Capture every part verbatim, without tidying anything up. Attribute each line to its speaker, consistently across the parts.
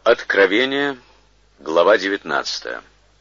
Speaker 1: Откровение, глава девятнадцатая.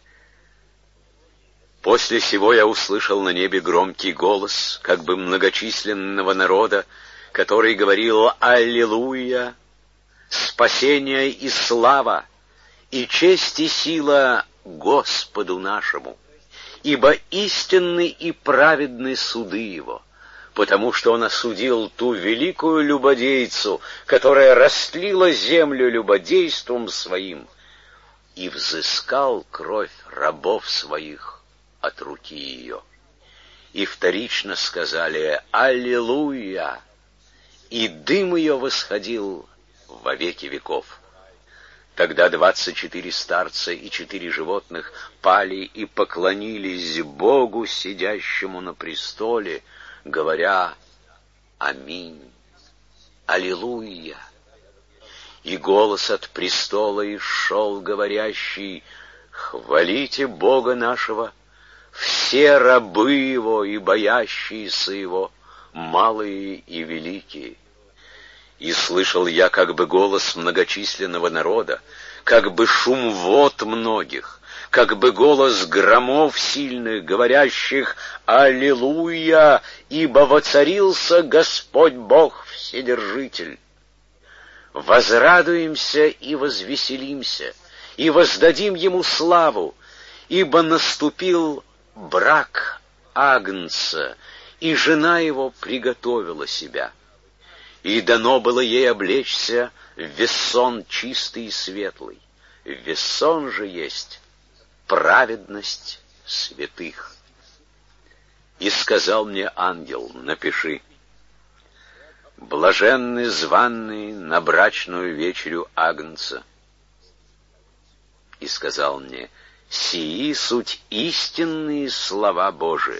Speaker 1: После сего я услышал на небе громкий голос, как бы многочисленного народа, который говорил: «Аллилуйя! Спасение и слава, и честь и сила Господу нашему, ибо истинны и праведны суды Его, потому что Он осудил ту великую любодейцу, которая растлила землю любодейством своим, и взыскал кровь рабов своих от руки ее». И вторично сказали: «Аллилуйя!» И дым ее восходил во веки веков. Тогда двадцать четыре старца и четыре животных пали и поклонились Богу, сидящему на престоле, говоря: «Аминь! Аллилуйя!» И голос от престола исшел, говорящий: «Хвалите Бога нашего, все рабы Его и боящиеся Его, малые и великие». И слышал я как бы голос многочисленного народа, как бы шум вод многих, как бы голос громов сильных, говорящих: «Аллилуйя! Ибо воцарился Господь Бог Вседержитель. Возрадуемся и возвеселимся, и воздадим Ему славу, ибо наступил брак Агнца, и жена Его приготовила себя. И дано было ей облечься в вессон чистый и светлый. Вессон же есть праведность святых». И сказал мне ангел: «Напиши: блаженны званные на брачную вечерю Агнца». И сказал мне: «Сии суть истинные слова Божии».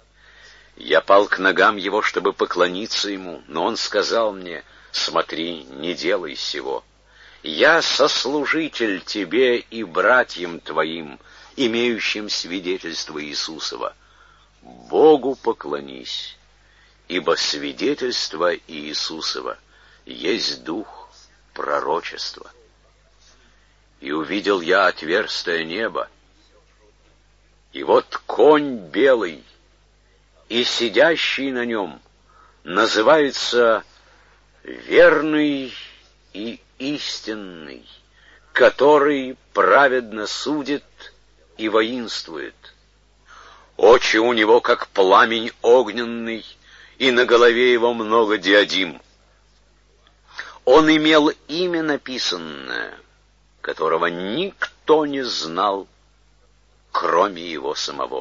Speaker 1: Я пал к ногам его, чтобы поклониться ему, но он сказал мне: «Смотри, не делай сего. Я сослужитель тебе и братьям твоим, имеющим свидетельство Иисусова. Богу поклонись, ибо свидетельство Иисусова есть дух пророчества». И увидел я отверстое небо, и вот конь белый, и сидящий на нем называется верный и истинный, который праведно судит и воинствует. Очи у него, как пламень огненный, и на голове его много диадим. Он имел имя написанное, которого никто не знал, кроме его самого.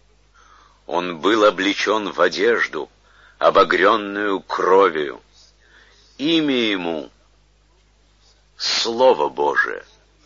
Speaker 1: Он был облечен в одежду, обогренную кровью. Имя ему — Слово Божие.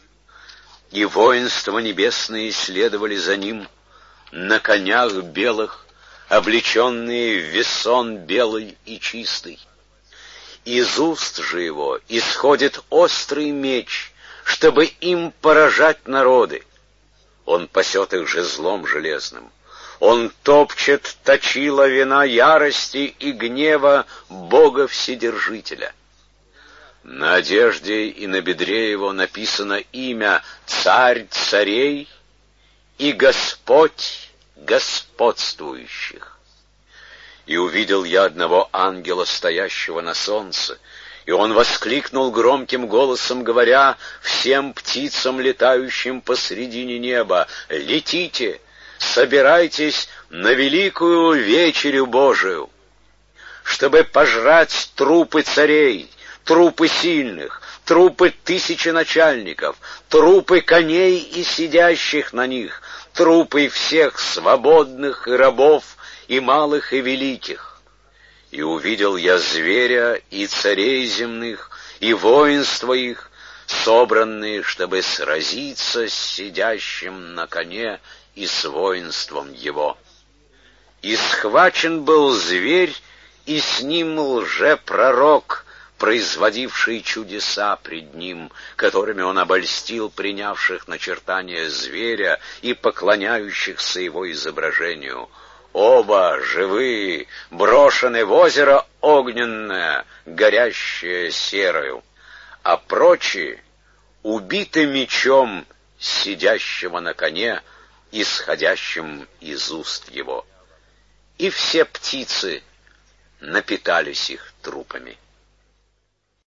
Speaker 1: И воинства небесные следовали за ним на конях белых, облеченные в весон белый и чистый. Из уст же его исходит острый меч, чтобы им поражать народы. Он пасет их жезлом железным. Он топчет точила вина ярости и гнева Бога Вседержителя. На одежде и на бедре его написано имя «Царь царей» и «Господь господствующих». И увидел я одного ангела, стоящего на солнце, и он воскликнул громким голосом, говоря всем птицам, летающим посредине неба: «Летите! Собирайтесь на великую вечерю Божию, чтобы пожрать трупы царей, трупы сильных, трупы тысячи начальников, трупы коней и сидящих на них, трупы всех свободных и рабов, и малых, и великих». И увидел я зверя и царей земных, и воинства их, собранные, чтобы сразиться с сидящим на коне и с воинством его. И схвачен был зверь, и с ним лжепророк, производивший чудеса пред ним, которыми он обольстил принявших начертания зверя и поклоняющихся его изображению. Оба живые брошены в озеро огненное, горящее серою, а прочие убиты мечом сидящего на коне, исходящим из уст его. И все птицы напитались их трупами.